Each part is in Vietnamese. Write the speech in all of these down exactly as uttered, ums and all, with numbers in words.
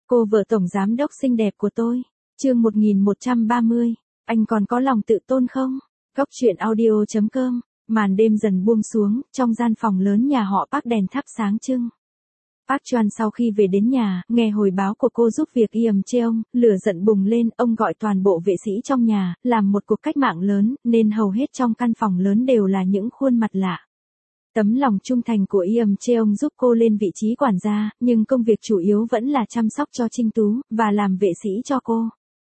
Cô vợ tổng giám đốc xinh đẹp của tôi. Chương một nghìn một trăm ba mươi. Anh còn có lòng tự tôn không? Góc truyện audio chấm com. Màn đêm dần buông xuống, trong gian phòng lớn nhà họ Park đèn thắp sáng trưng. Park Chuan sau khi về đến nhà, nghe hồi báo của cô giúp việc Yểm Cheong, lửa giận bùng lên, ông gọi toàn bộ vệ sĩ trong nhà, làm một cuộc cách mạng lớn, nên hầu hết trong căn phòng lớn đều là những khuôn mặt lạ. Tấm lòng trung thành của Yểm Cheong giúp cô lên vị trí quản gia, nhưng công việc chủ yếu vẫn là chăm sóc cho Trinh Tú, và làm vệ sĩ cho cô.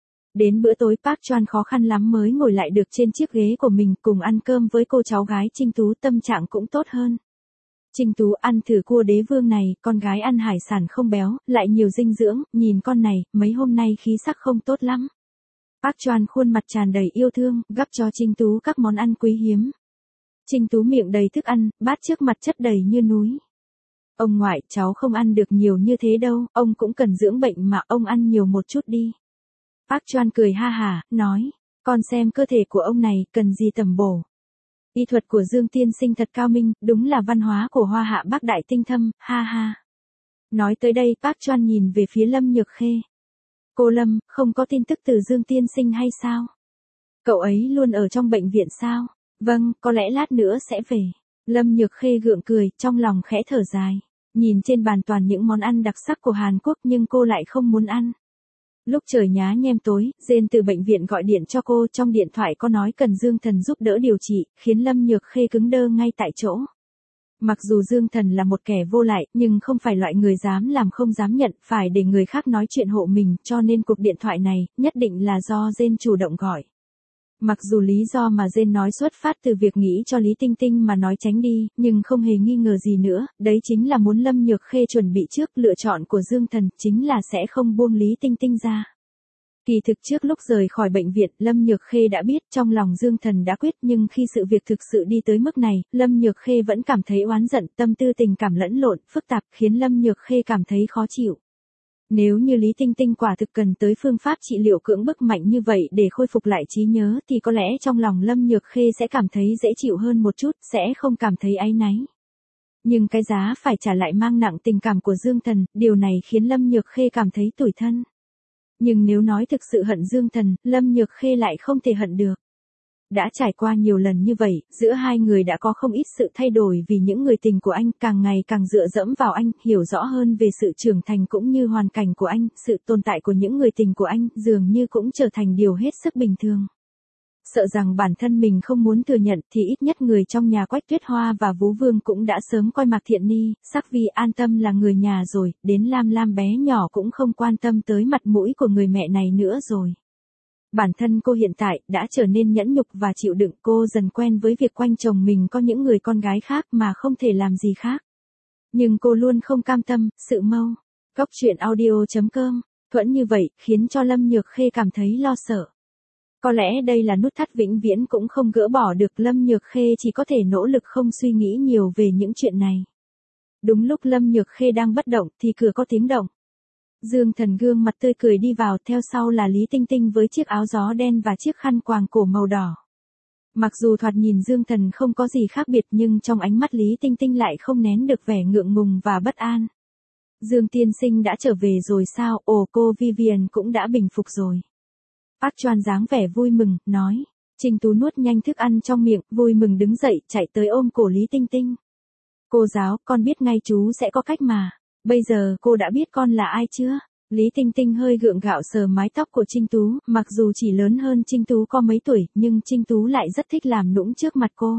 Đến bữa tối Park Chuan khó khăn lắm mới ngồi lại được trên chiếc ghế của mình cùng ăn cơm với cô cháu gái Trinh Tú, tâm trạng cũng tốt hơn. Trinh Tú ăn thử cua đế vương này, con gái ăn hải sản không béo, lại nhiều dinh dưỡng, nhìn con này, mấy hôm nay khí sắc không tốt lắm. Park Chuan khuôn mặt tràn đầy yêu thương, gắp cho Trinh Tú các món ăn quý hiếm. Trinh Tú miệng đầy thức ăn, bát trước mặt chất đầy như núi. Ông ngoại, cháu không ăn được nhiều như thế đâu, ông cũng cần dưỡng bệnh mà, ông ăn nhiều một chút đi. Park Chuan cười ha hả, nói, con xem cơ thể của ông này, cần gì tầm bổ. Y thuật của Dương tiên sinh thật cao minh, đúng là văn hóa của Hoa Hạ Bắc đại tinh thâm, ha ha. Nói tới đây Park Chuan nhìn về phía Lâm Nhược Khê. Cô Lâm, không có tin tức từ Dương tiên sinh hay sao? Cậu ấy luôn ở trong bệnh viện sao? Vâng, có lẽ lát nữa sẽ về. Lâm Nhược Khê gượng cười, trong lòng khẽ thở dài. Nhìn trên bàn toàn những món ăn đặc sắc của Hàn Quốc nhưng cô lại không muốn ăn. Lúc trời nhá nhem tối, Jane từ bệnh viện gọi điện cho cô, trong điện thoại có nói cần Dương Thần giúp đỡ điều trị, khiến Lâm Nhược Khê cứng đơ ngay tại chỗ. Mặc dù Dương Thần là một kẻ vô lại, nhưng không phải loại người dám làm không dám nhận, phải để người khác nói chuyện hộ mình, cho nên cuộc điện thoại này, nhất định là do Jane chủ động gọi. Mặc dù lý do mà Jane nói xuất phát từ việc nghĩ cho Lý Tinh Tinh mà nói tránh đi, nhưng không hề nghi ngờ gì nữa, đấy chính là muốn Lâm Nhược Khê chuẩn bị trước, lựa chọn của Dương Thần chính là sẽ không buông Lý Tinh Tinh ra. Kỳ thực trước lúc rời khỏi bệnh viện, Lâm Nhược Khê đã biết trong lòng Dương Thần đã quyết, nhưng khi sự việc thực sự đi tới mức này, Lâm Nhược Khê vẫn cảm thấy oán giận, tâm tư tình cảm lẫn lộn, phức tạp, khiến Lâm Nhược Khê cảm thấy khó chịu. Nếu như Lý Tinh Tinh quả thực cần tới phương pháp trị liệu cưỡng bức mạnh như vậy để khôi phục lại trí nhớ thì có lẽ trong lòng Lâm Nhược Khê sẽ cảm thấy dễ chịu hơn một chút, sẽ không cảm thấy áy náy. Nhưng cái giá phải trả lại mang nặng tình cảm của Dương Thần, điều này khiến Lâm Nhược Khê cảm thấy tủi thân. Nhưng nếu nói thực sự hận Dương Thần, Lâm Nhược Khê lại không thể hận được. Đã trải qua nhiều lần như vậy, giữa hai người đã có không ít sự thay đổi vì những người tình của anh càng ngày càng dựa dẫm vào anh, hiểu rõ hơn về sự trưởng thành cũng như hoàn cảnh của anh, sự tồn tại của những người tình của anh dường như cũng trở thành điều hết sức bình thường. Sợ rằng bản thân mình không muốn thừa nhận thì ít nhất người trong nhà Quách Tuyết Hoa và Vũ Vương cũng đã sớm coi Mạc Thiện Ni, Sắc Vi an tâm là người nhà rồi, đến Lam Lam bé nhỏ cũng không quan tâm tới mặt mũi của người mẹ này nữa rồi. Bản thân cô hiện tại đã trở nên nhẫn nhục và chịu đựng, cô dần quen với việc quanh chồng mình có những người con gái khác mà không thể làm gì khác. Nhưng cô luôn không cam tâm, sự mâu. Góc truyện audio chấm com. Thuẫn như vậy, khiến cho Lâm Nhược Khê cảm thấy lo sợ. Có lẽ đây là nút thắt vĩnh viễn cũng không gỡ bỏ được, Lâm Nhược Khê chỉ có thể nỗ lực không suy nghĩ nhiều về những chuyện này. Đúng lúc Lâm Nhược Khê đang bất động thì cửa có tiếng động. Dương Thần gương mặt tươi cười đi vào, theo sau là Lý Tinh Tinh với chiếc áo gió đen và chiếc khăn quàng cổ màu đỏ. Mặc dù thoạt nhìn Dương Thần không có gì khác biệt nhưng trong ánh mắt Lý Tinh Tinh lại không nén được vẻ ngượng ngùng và bất an. Dương tiên sinh đã trở về rồi sao? Ồ, cô Vivian cũng đã bình phục rồi. Park Chuan dáng vẻ vui mừng, nói. Trinh Tú nuốt nhanh thức ăn trong miệng, vui mừng đứng dậy, chạy tới ôm cổ Lý Tinh Tinh. Cô giáo, con biết ngay chú sẽ có cách mà. Bây giờ cô đã biết con là ai chưa? Lý Tinh Tinh hơi gượng gạo sờ mái tóc của Trinh Tú, mặc dù chỉ lớn hơn Trinh Tú có mấy tuổi, nhưng Trinh Tú lại rất thích làm nũng trước mặt cô.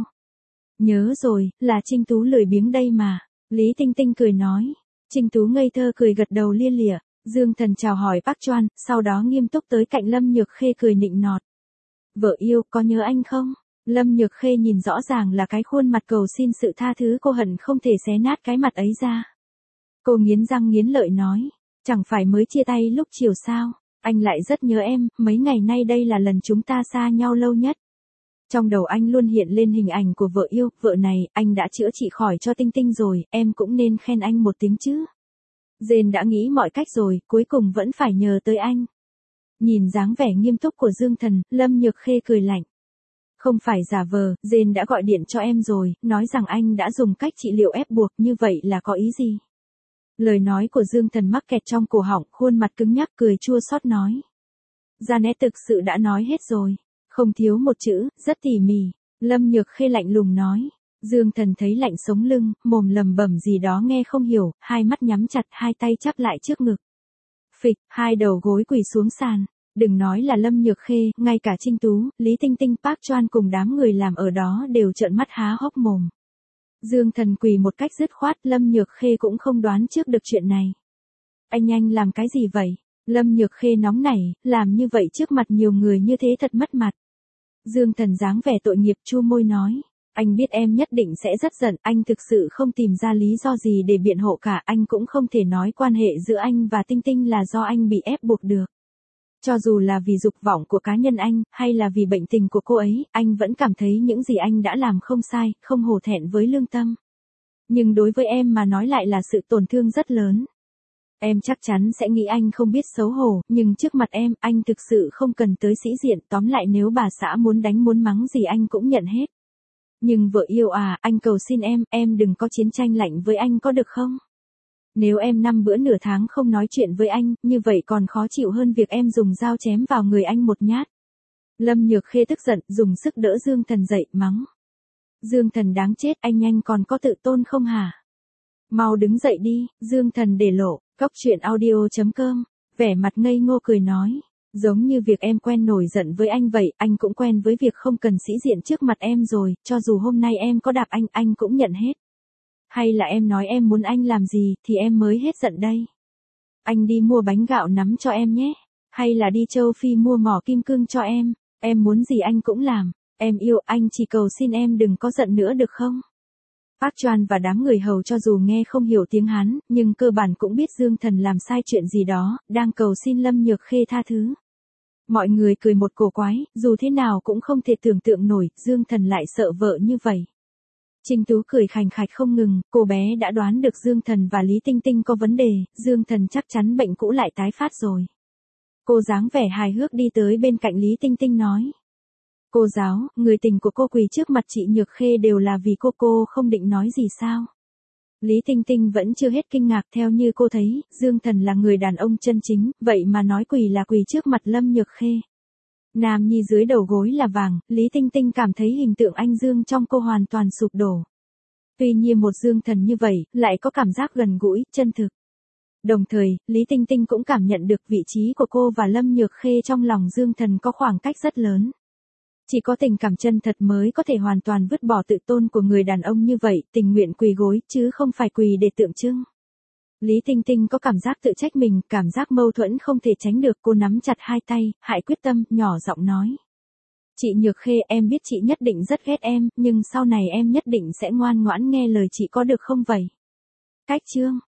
Nhớ rồi, là Trinh Tú lười biếng đây mà. Lý Tinh Tinh cười nói. Trinh Tú ngây thơ cười gật đầu lia lịa. Dương Thần chào hỏi Park Chuan, sau đó nghiêm túc tới cạnh Lâm Nhược Khê cười nịnh nọt. Vợ yêu, có nhớ anh không? Lâm Nhược Khê nhìn rõ ràng là cái khuôn mặt cầu xin sự tha thứ, cô hận không thể xé nát cái mặt ấy ra. Cô nghiến răng nghiến lợi nói, chẳng phải mới chia tay lúc chiều sao, anh lại rất nhớ em, mấy ngày nay đây là lần chúng ta xa nhau lâu nhất. Trong đầu anh luôn hiện lên hình ảnh của vợ yêu, vợ này, anh đã chữa trị khỏi cho Tinh Tinh rồi, em cũng nên khen anh một tiếng chứ. Jane đã nghĩ mọi cách rồi, cuối cùng vẫn phải nhờ tới anh. Nhìn dáng vẻ nghiêm túc của Dương Thần, Lâm Nhược Khê cười lạnh. Không phải giả vờ, Jane đã gọi điện cho em rồi, nói rằng anh đã dùng cách trị liệu ép buộc, như vậy là có ý gì? Lời nói của Dương Thần mắc kẹt trong cổ họng, khuôn mặt cứng nhắc cười chua xót nói. Janet thực sự đã nói hết rồi. Không thiếu một chữ, rất tỉ mỉ. Lâm Nhược Khê lạnh lùng nói. Dương Thần thấy lạnh sống lưng, mồm lầm bẩm gì đó nghe không hiểu, hai mắt nhắm chặt, hai tay chắp lại trước ngực. Phịch, hai đầu gối quỳ xuống sàn. Đừng nói là Lâm Nhược Khê, ngay cả Trinh Tú, Lý Tinh Tinh, Park Choan cùng đám người làm ở đó đều trợn mắt há hốc mồm. Dương Thần quỳ một cách dứt khoát, Lâm Nhược Khê cũng không đoán trước được chuyện này. Anh anh làm cái gì vậy? Lâm Nhược Khê nóng nảy, làm như vậy trước mặt nhiều người như thế thật mất mặt. Dương Thần dáng vẻ tội nghiệp chu môi nói. Anh biết em nhất định sẽ rất giận, anh thực sự không tìm ra lý do gì để biện hộ cả, anh cũng không thể nói quan hệ giữa anh và Tinh Tinh là do anh bị ép buộc được. Cho dù là vì dục vọng của cá nhân anh, hay là vì bệnh tình của cô ấy, anh vẫn cảm thấy những gì anh đã làm không sai, không hổ thẹn với lương tâm. Nhưng đối với em mà nói lại là sự tổn thương rất lớn. Em chắc chắn sẽ nghĩ anh không biết xấu hổ, nhưng trước mặt em, anh thực sự không cần tới sĩ diện, tóm lại nếu bà xã muốn đánh muốn mắng gì anh cũng nhận hết. Nhưng vợ yêu à, anh cầu xin em, em đừng có chiến tranh lạnh với anh có được không? Nếu em năm bữa nửa tháng không nói chuyện với anh, như vậy còn khó chịu hơn việc em dùng dao chém vào người anh một nhát. Lâm Nhược Khê tức giận, dùng sức đỡ Dương Thần dậy, mắng. Dương Thần đáng chết, anh nhanh còn có tự tôn không hả? Mau đứng dậy đi, Dương Thần để lộ, cóc truyện audio chấm com, vẻ mặt ngây ngô cười nói. Giống như việc em quen nổi giận với anh vậy, anh cũng quen với việc không cần sĩ diện trước mặt em rồi, cho dù hôm nay em có đạp anh, anh cũng nhận hết. Hay là em nói em muốn anh làm gì, thì em mới hết giận đây. Anh đi mua bánh gạo nắm cho em nhé. Hay là đi châu Phi mua mỏ kim cương cho em. Em muốn gì anh cũng làm. Em yêu anh, chỉ cầu xin em đừng có giận nữa được không? Park Choan và đám người hầu cho dù nghe không hiểu tiếng Hán, nhưng cơ bản cũng biết Dương Thần làm sai chuyện gì đó, đang cầu xin Lâm Nhược Khê tha thứ. Mọi người cười một cổ quái, dù thế nào cũng không thể tưởng tượng nổi, Dương Thần lại sợ vợ như vậy. Trinh Tú cười khành khạch không ngừng, cô bé đã đoán được Dương Thần và Lý Tinh Tinh có vấn đề, Dương Thần chắc chắn bệnh cũ lại tái phát rồi. Cô dáng vẻ hài hước đi tới bên cạnh Lý Tinh Tinh nói. Cô giáo, người tình của cô quỳ trước mặt chị Nhược Khê đều là vì cô cô không định nói gì sao? Lý Tinh Tinh vẫn chưa hết kinh ngạc, theo như cô thấy, Dương Thần là người đàn ông chân chính, vậy mà nói quỳ là quỳ trước mặt Lâm Nhược Khê. Nam nhi dưới đầu gối là vàng, Lý Tinh Tinh cảm thấy hình tượng anh Dương trong cô hoàn toàn sụp đổ. Tuy nhiên một Dương Thần như vậy, lại có cảm giác gần gũi, chân thực. Đồng thời, Lý Tinh Tinh cũng cảm nhận được vị trí của cô và Lâm Nhược Khê trong lòng Dương Thần có khoảng cách rất lớn. Chỉ có tình cảm chân thật mới có thể hoàn toàn vứt bỏ tự tôn của người đàn ông như vậy, tình nguyện quỳ gối, chứ không phải quỳ để tượng trưng. Lý Tinh Tinh có cảm giác tự trách mình, cảm giác mâu thuẫn không thể tránh được, cô nắm chặt hai tay, hại quyết tâm, nhỏ giọng nói. Chị Nhược Khê, em biết chị nhất định rất ghét em, nhưng sau này em nhất định sẽ ngoan ngoãn nghe lời chị có được không vậy? Cách chương.